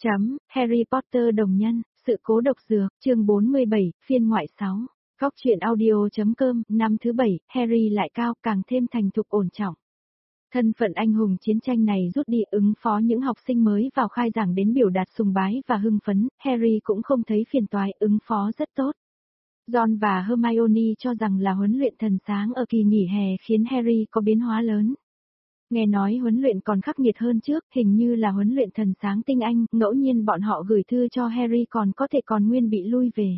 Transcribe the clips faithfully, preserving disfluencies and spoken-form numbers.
Chấm, Harry Potter đồng nhân, sự cố độc dược, chương bốn mươi bảy, phiên ngoại sáu. Góc truyện audio.com, năm thứ bảy, Harry lại cao, càng thêm thành thục ổn trọng. Thân phận anh hùng chiến tranh này rút đi ứng phó những học sinh mới vào khai giảng đến biểu đạt sùng bái và hưng phấn, Harry cũng không thấy phiền toái, ứng phó rất tốt. Ron và Hermione cho rằng là huấn luyện thần sáng ở kỳ nghỉ hè khiến Harry có biến hóa lớn. Nghe nói huấn luyện còn khắc nghiệt hơn trước, hình như là huấn luyện thần sáng tinh anh, ngẫu nhiên bọn họ gửi thư cho Harry còn có thể còn nguyên bị lui về.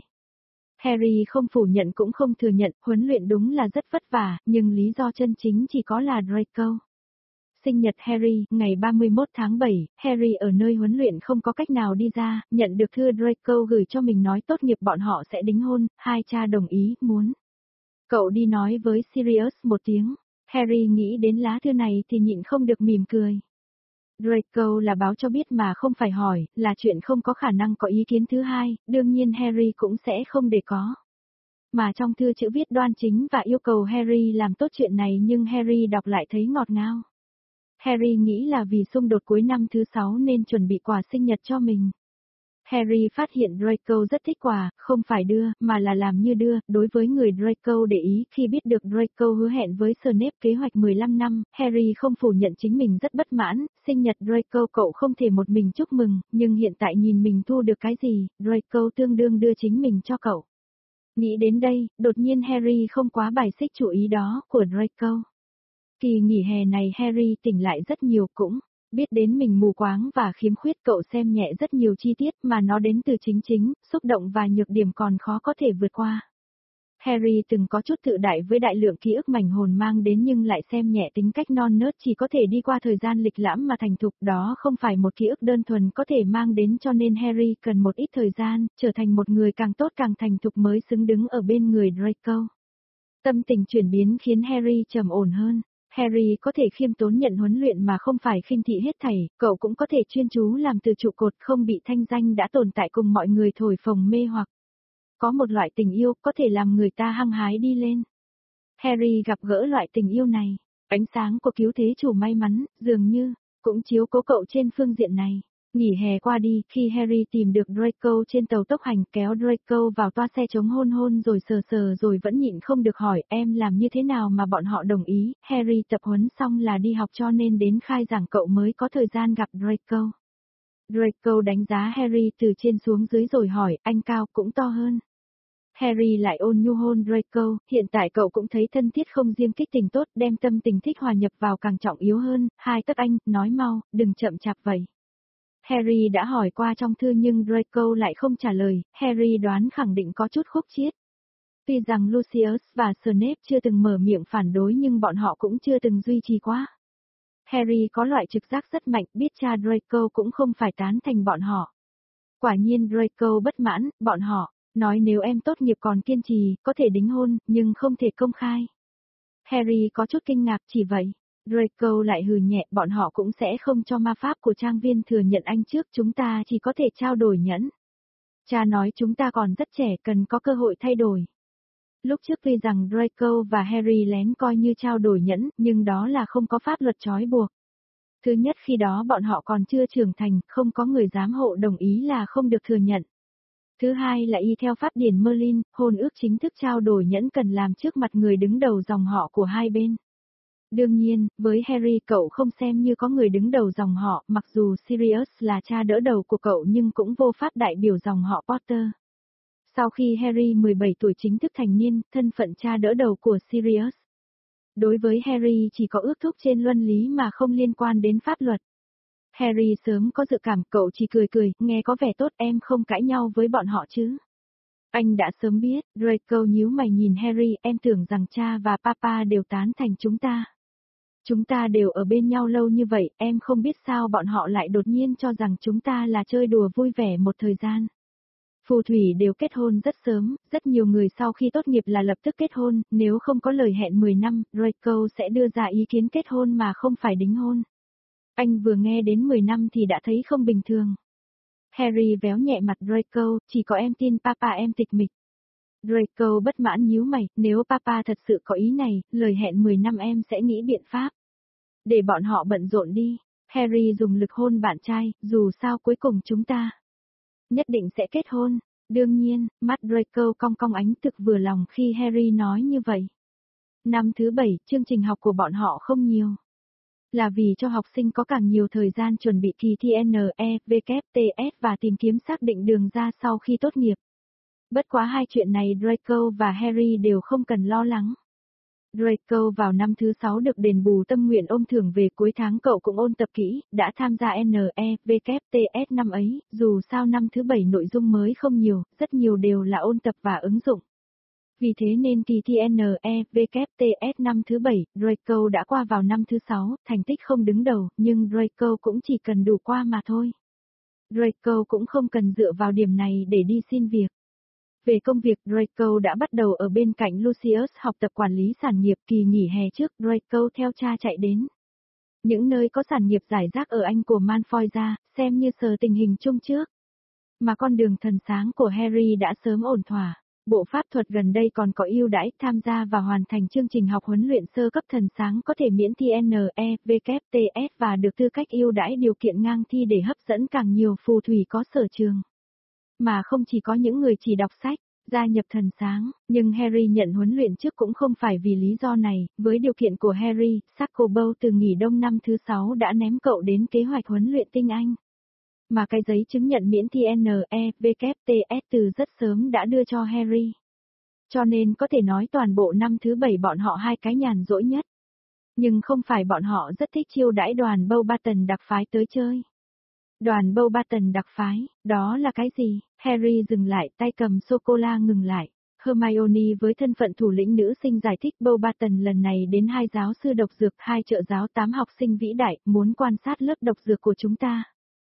Harry không phủ nhận cũng không thừa nhận, huấn luyện đúng là rất vất vả, nhưng lý do chân chính chỉ có là Draco. Sinh nhật Harry, ngày ba mươi mốt tháng bảy, Harry ở nơi huấn luyện không có cách nào đi ra, nhận được thư Draco gửi cho mình nói tốt nghiệp bọn họ sẽ đính hôn, hai cha đồng ý, muốn. Cậu đi nói với Sirius một tiếng. Harry nghĩ đến lá thư này thì nhịn không được mỉm cười. Draco là báo cho biết mà không phải hỏi, là chuyện không có khả năng có ý kiến thứ hai, đương nhiên Harry cũng sẽ không để có. Mà trong thư chữ viết đoan chính và yêu cầu Harry làm tốt chuyện này nhưng Harry đọc lại thấy ngọt ngào. Harry nghĩ là vì xung đột cuối năm thứ sáu nên chuẩn bị quà sinh nhật cho mình. Harry phát hiện Draco rất thích quà, không phải đưa, mà là làm như đưa, đối với người Draco để ý, khi biết được Draco hứa hẹn với Snape kế hoạch mười lăm năm, Harry không phủ nhận chính mình rất bất mãn, sinh nhật Draco cậu không thể một mình chúc mừng, nhưng hiện tại nhìn mình thu được cái gì, Draco tương đương đưa chính mình cho cậu. Nghĩ đến đây, đột nhiên Harry không quá bài xích chủ ý đó của Draco. Kỳ nghỉ hè này Harry tỉnh lại rất nhiều cũng. Biết đến mình mù quáng và khiếm khuyết cậu xem nhẹ rất nhiều chi tiết mà nó đến từ chính chính, xúc động và nhược điểm còn khó có thể vượt qua. Harry từng có chút tự đại với đại lượng ký ức mảnh hồn mang đến nhưng lại xem nhẹ tính cách non nớt chỉ có thể đi qua thời gian lịch lãm mà thành thục, đó không phải một ký ức đơn thuần có thể mang đến, cho nên Harry cần một ít thời gian, trở thành một người càng tốt càng thành thục mới xứng đứng ở bên người Draco. Tâm tình chuyển biến khiến Harry trầm ổn hơn. Harry có thể khiêm tốn nhận huấn luyện mà không phải khinh thị hết thảy, cậu cũng có thể chuyên chú làm từ trụ cột không bị thanh danh đã tồn tại cùng mọi người thổi phồng mê hoặc. Có một loại tình yêu có thể làm người ta hăng hái đi lên. Harry gặp gỡ loại tình yêu này, ánh sáng của cứu thế chủ may mắn, dường như, cũng chiếu cố cậu trên phương diện này. Nghỉ hè qua đi, khi Harry tìm được Draco trên tàu tốc hành kéo Draco vào toa xe chống hôn hôn rồi sờ sờ rồi vẫn nhịn không được hỏi em làm như thế nào mà bọn họ đồng ý, Harry tập huấn xong là đi học cho nên đến khai giảng cậu mới có thời gian gặp Draco. Draco đánh giá Harry từ trên xuống dưới rồi hỏi anh cao cũng to hơn. Harry lại ôn nhu hôn Draco, hiện tại cậu cũng thấy thân thiết không riêng kích tình tốt đem tâm tình thích hòa nhập vào càng trọng yếu hơn, hai tấc anh, nói mau, đừng chậm chạp vậy. Harry đã hỏi qua trong thư nhưng Draco lại không trả lời, Harry đoán khẳng định có chút khúc chiết. Tuy rằng Lucius và Snape chưa từng mở miệng phản đối nhưng bọn họ cũng chưa từng duy trì quá. Harry có loại trực giác rất mạnh, biết cha Draco cũng không phải tán thành bọn họ. Quả nhiên Draco bất mãn, bọn họ, nói nếu em tốt nghiệp còn kiên trì, có thể đính hôn, nhưng không thể công khai. Harry có chút kinh ngạc chỉ vậy. Draco lại hừ nhẹ, bọn họ cũng sẽ không cho ma pháp của trang viên thừa nhận anh trước, chúng ta chỉ có thể trao đổi nhẫn. Cha nói chúng ta còn rất trẻ, cần có cơ hội thay đổi. Lúc trước tuy rằng Draco và Harry lén coi như trao đổi nhẫn, nhưng đó là không có pháp luật trói buộc. Thứ nhất khi đó bọn họ còn chưa trưởng thành, không có người giám hộ đồng ý là không được thừa nhận. Thứ hai là y theo pháp điển Merlin, hôn ước chính thức trao đổi nhẫn cần làm trước mặt người đứng đầu dòng họ của hai bên. Đương nhiên, với Harry cậu không xem như có người đứng đầu dòng họ, mặc dù Sirius là cha đỡ đầu của cậu nhưng cũng vô pháp đại biểu dòng họ Potter. Sau khi Harry mười bảy tuổi chính thức thành niên, thân phận cha đỡ đầu của Sirius. Đối với Harry chỉ có ước thúc trên luân lý mà không liên quan đến pháp luật. Harry sớm có dự cảm, cậu chỉ cười cười, nghe có vẻ tốt, em không cãi nhau với bọn họ chứ. Anh đã sớm biết, Draco nhíu mày nhìn Harry, em tưởng rằng cha và papa đều tán thành chúng ta. Chúng ta đều ở bên nhau lâu như vậy, em không biết sao bọn họ lại đột nhiên cho rằng chúng ta là chơi đùa vui vẻ một thời gian. Phù thủy đều kết hôn rất sớm, rất nhiều người sau khi tốt nghiệp là lập tức kết hôn, nếu không có lời hẹn mười năm, Draco sẽ đưa ra ý kiến kết hôn mà không phải đính hôn. Anh vừa nghe đến mười năm thì đã thấy không bình thường. Harry véo nhẹ mặt Draco, chỉ có em tin papa em tịch mịch. Draco bất mãn nhíu mày, nếu papa thật sự có ý này, lời hẹn mười năm em sẽ nghĩ biện pháp. Để bọn họ bận rộn đi. Harry dùng lực hôn bạn trai, dù sao cuối cùng chúng ta nhất định sẽ kết hôn. Đương nhiên, mắt Draco cong cong ánh thực vừa lòng khi Harry nói như vậy. Năm thứ bảy, chương trình học của bọn họ không nhiều. Là vì cho học sinh có càng nhiều thời gian chuẩn bị kỳ thi N E W T S và tìm kiếm xác định đường ra sau khi tốt nghiệp. Bất quá hai chuyện này Draco và Harry đều không cần lo lắng. Draco vào năm thứ sáu được đền bù tâm nguyện ôm thưởng về cuối tháng cậu cũng ôn tập kỹ, đã tham gia N E W T S năm ấy, dù sao năm thứ bảy nội dung mới không nhiều, rất nhiều đều là ôn tập và ứng dụng. Vì thế nên kỳ thi N E W T S năm thứ bảy, Draco đã qua vào năm thứ sáu, thành tích không đứng đầu, nhưng Draco cũng chỉ cần đủ qua mà thôi. Draco cũng không cần dựa vào điểm này để đi xin việc. Về công việc, Draco đã bắt đầu ở bên cạnh Lucius học tập quản lý sản nghiệp. Kỳ nghỉ hè trước, Draco theo cha chạy đến những nơi có sản nghiệp rải rác ở Anh của Malfoy ra, xem như sờ tình hình chung trước. Mà con đường thần sáng của Harry đã sớm ổn thỏa. Bộ pháp thuật gần đây còn có ưu đãi, tham gia và hoàn thành chương trình học huấn luyện sơ cấp thần sáng có thể miễn thi N E W T S và được tư cách ưu đãi điều kiện ngang thi để hấp dẫn càng nhiều phù thủy có sở trường. Mà không chỉ có những người chỉ đọc sách, gia nhập thần sáng, nhưng Harry nhận huấn luyện trước cũng không phải vì lý do này, với điều kiện của Harry, Saccobow từ nghỉ đông năm thứ sáu đã ném cậu đến kế hoạch huấn luyện tinh Anh. Mà cái giấy chứng nhận miễn thi N E W T S từ rất sớm đã đưa cho Harry. Cho nên có thể nói toàn bộ năm thứ bảy bọn họ hai cái nhàn rỗi nhất. Nhưng không phải bọn họ rất thích chiêu đãi đoàn Beauxbaton đặc phái tới chơi. Đoàn Beauxbaton đặc phái, đó là cái gì? Harry dừng lại, tay cầm sô-cô-la ngừng lại. Hermione với thân phận thủ lĩnh nữ sinh giải thích Beauxbaton lần này đến hai giáo sư độc dược, hai trợ giáo tám học sinh vĩ đại, muốn quan sát lớp độc dược của chúng ta.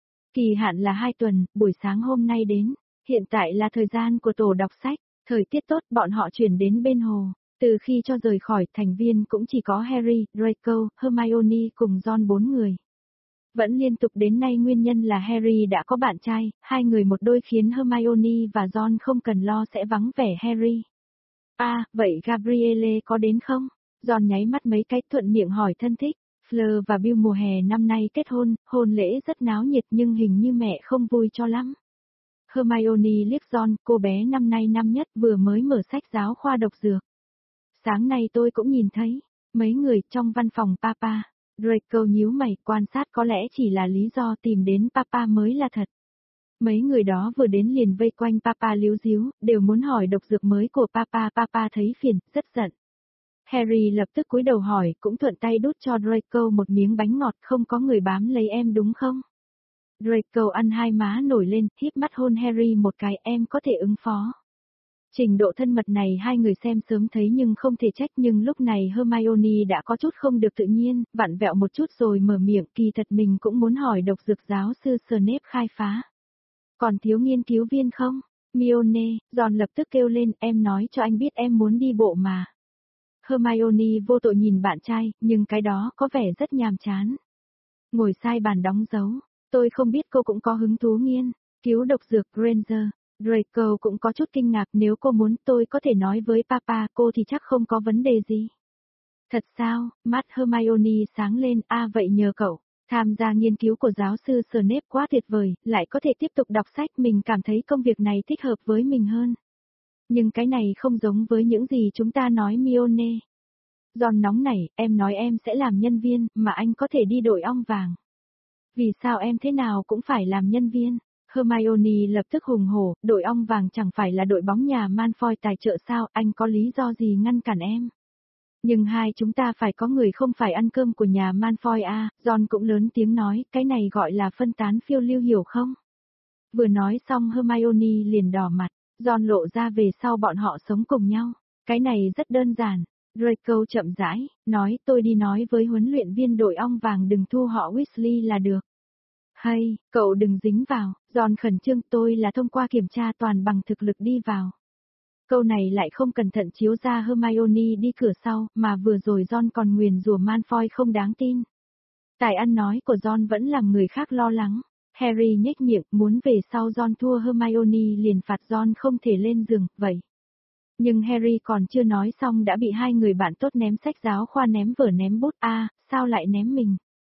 Kỳ hạn là hai tuần, buổi sáng hôm nay đến. Hiện tại là thời gian của tổ đọc sách, thời tiết tốt bọn họ chuyển đến bên hồ. Từ khi cho rời khỏi, thành viên cũng chỉ có Harry, Draco, Hermione cùng Ron bốn người. Vẫn liên tục đến nay nguyên nhân là Harry đã có bạn trai, hai người một đôi khiến Hermione và Ron không cần lo sẽ vắng vẻ Harry. À, vậy Gabrielle có đến không? Ron nháy mắt mấy cái thuận miệng hỏi thân thích. Fleur và Bill mùa hè năm nay kết hôn, hôn lễ rất náo nhiệt nhưng hình như mẹ không vui cho lắm. Hermione liếc Ron, cô bé năm nay năm nhất vừa mới mở sách giáo khoa độc dược. Sáng nay tôi cũng nhìn thấy, mấy người trong văn phòng Papa. Draco nhíu mày, quan sát có lẽ chỉ là lý do tìm đến Papa mới là thật. Mấy người đó vừa đến liền vây quanh Papa líu díu, đều muốn hỏi độc dược mới của Papa. Papa thấy phiền, rất giận. Harry lập tức cúi đầu hỏi, cũng thuận tay đút cho Draco một miếng bánh ngọt, không có người bám lấy em đúng không? Draco ăn hai má nổi lên, híp mắt hôn Harry một cái, em có thể ứng phó. Trình độ thân mật này hai người xem sớm thấy nhưng không thể trách, nhưng lúc này Hermione đã có chút không được tự nhiên, vặn vẹo một chút rồi mở miệng, kỳ thật mình cũng muốn hỏi độc dược giáo sư Snape khai phá. Còn thiếu nghiên cứu viên không? Hermione, Ron lập tức kêu lên, em nói cho anh biết em muốn đi bộ mà. Hermione vô tội nhìn bạn trai, nhưng cái đó có vẻ rất nhàm chán. Ngồi sai bàn đóng dấu, tôi không biết cô cũng có hứng thú nghiên cứu độc dược Granger. Draco cũng có chút kinh ngạc, nếu cô muốn tôi có thể nói với Papa cô thì chắc không có vấn đề gì. Thật sao? Mắt Hermione sáng lên, a à, vậy nhờ cậu, tham gia nghiên cứu của giáo sư Snape quá tuyệt vời, lại có thể tiếp tục đọc sách, mình cảm thấy công việc này thích hợp với mình hơn. Nhưng cái này không giống với những gì chúng ta nói Hermione. Ron nóng nảy, em nói em sẽ làm nhân viên, mà anh có thể đi đội ong vàng. Vì sao em thế nào cũng phải làm nhân viên? Hermione lập tức hùng hổ, đội ong vàng chẳng phải là đội bóng nhà Malfoy tài trợ sao, anh có lý do gì ngăn cản em? Nhưng hai chúng ta phải có người không phải ăn cơm của nhà Malfoy à, Ron cũng lớn tiếng nói, cái này gọi là phân tán phiêu lưu hiểu không? Vừa nói xong Hermione liền đỏ mặt, Ron lộ ra về sau bọn họ sống cùng nhau, cái này rất đơn giản. Draco chậm rãi, nói tôi đi nói với huấn luyện viên đội ong vàng đừng thu họ Weasley là được. Hay, cậu đừng dính vào, Ron khẩn trương, tôi là thông qua kiểm tra toàn bằng thực lực đi vào. Câu này lại không cẩn thận chiếu ra Hermione đi cửa sau, mà vừa rồi Ron còn nguyền rủa Malfoy không đáng tin. Tài ăn nói của Ron vẫn làm người khác lo lắng. Harry nhếch miệng, muốn về sau Ron thua Hermione liền phạt Ron không thể lên giường, vậy. Nhưng Harry còn chưa nói xong đã bị hai người bạn tốt ném sách giáo khoa ném vở ném bút, a, à, sao lại ném mình?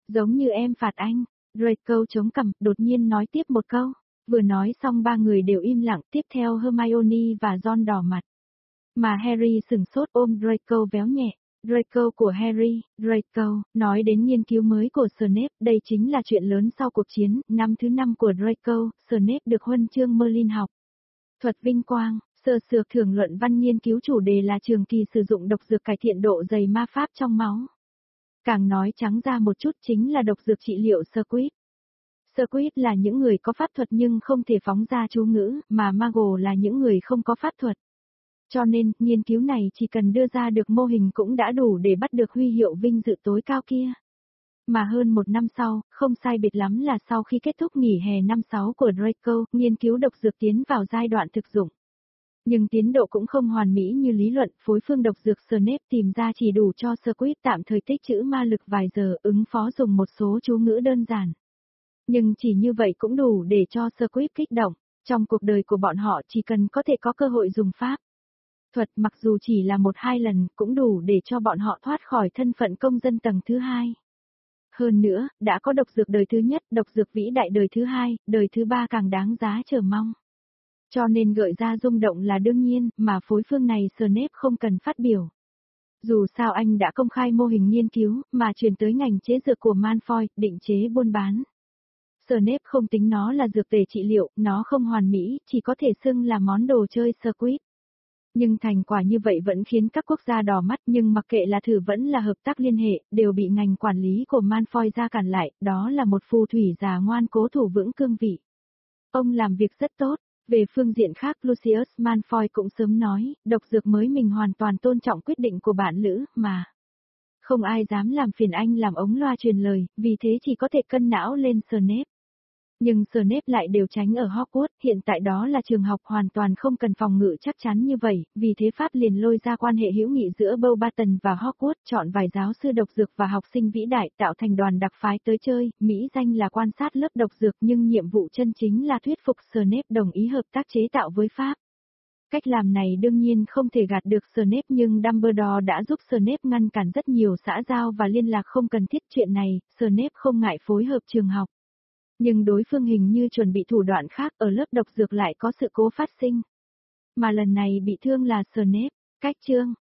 Giống như em phạt anh, Draco chống cằm, đột nhiên nói tiếp một câu. Vừa nói xong ba người đều im lặng, tiếp theo Hermione và Ron đỏ mặt. Mà Harry sừng sốt ôm Draco véo nhẹ. Draco của Harry, Draco, nói đến nghiên cứu mới của Snape, đây chính là chuyện lớn sau cuộc chiến, năm thứ năm của Draco, Snape được huân chương Merlin học. Thuật vinh quang, sơ sược thưởng luận văn nghiên cứu chủ đề là trường kỳ sử dụng độc dược cải thiện độ dày ma pháp trong máu. Càng nói trắng ra một chút chính là độc dược trị liệu Squib. Squib là những người có pháp thuật nhưng không thể phóng ra chú ngữ, mà Muggle là những người không có pháp thuật. Cho nên, nghiên cứu này chỉ cần đưa ra được mô hình cũng đã đủ để bắt được huy hiệu vinh dự tối cao kia. Mà hơn một năm sau, không sai biệt lắm là sau khi kết thúc nghỉ hè năm sáu của Draco, nghiên cứu độc dược tiến vào giai đoạn thực dụng. Nhưng tiến độ cũng không hoàn mỹ như lý luận, phối phương độc dược Snape tìm ra chỉ đủ cho Squib tạm thời tích trữ ma lực vài giờ, ứng phó dùng một số chú ngữ đơn giản. Nhưng chỉ như vậy cũng đủ để cho Squib kích động, trong cuộc đời của bọn họ chỉ cần có thể có cơ hội dùng pháp thuật mặc dù chỉ là một hai lần cũng đủ để cho bọn họ thoát khỏi thân phận công dân tầng thứ hai. Hơn nữa, đã có độc dược đời thứ nhất, độc dược vĩ đại đời thứ hai, đời thứ ba càng đáng giá chờ mong. Cho nên gợi ra rung động là đương nhiên, mà phối phương này Snape không cần phát biểu. Dù sao anh đã công khai mô hình nghiên cứu, mà truyền tới ngành chế dược của Malfoy, định chế buôn bán. Snape không tính nó là dược tề trị liệu, nó không hoàn mỹ, chỉ có thể xưng là món đồ chơi Squib. Nhưng thành quả như vậy vẫn khiến các quốc gia đỏ mắt, nhưng mặc kệ là thử vẫn là hợp tác liên hệ, đều bị ngành quản lý của Malfoy ra cản lại, đó là một phù thủy già ngoan cố thủ vững cương vị. Ông làm việc rất tốt. Về phương diện khác Lucius Malfoy cũng sớm nói, độc dược mới mình hoàn toàn tôn trọng quyết định của bạn Lữ, mà. Không ai dám làm phiền anh làm ống loa truyền lời, vì thế chỉ có thể cân não lên Snape. Nhưng Snape lại đều tránh ở Hogwarts, hiện tại đó là trường học hoàn toàn không cần phòng ngự chắc chắn như vậy, vì thế Pháp liền lôi ra quan hệ hữu nghị giữa Beauxbaton và Hogwarts, chọn vài giáo sư độc dược và học sinh vĩ đại tạo thành đoàn đặc phái tới chơi, mỹ danh là quan sát lớp độc dược nhưng nhiệm vụ chân chính là thuyết phục Snape đồng ý hợp tác chế tạo với Pháp. Cách làm này đương nhiên không thể gạt được Snape nhưng Dumbledore đã giúp Snape ngăn cản rất nhiều xã giao và liên lạc không cần thiết chuyện này, Snape không ngại phối hợp trường học. Nhưng đối phương hình như chuẩn bị thủ đoạn khác ở lớp độc dược lại có sự cố phát sinh. Mà lần này bị thương là Snape, cách chương.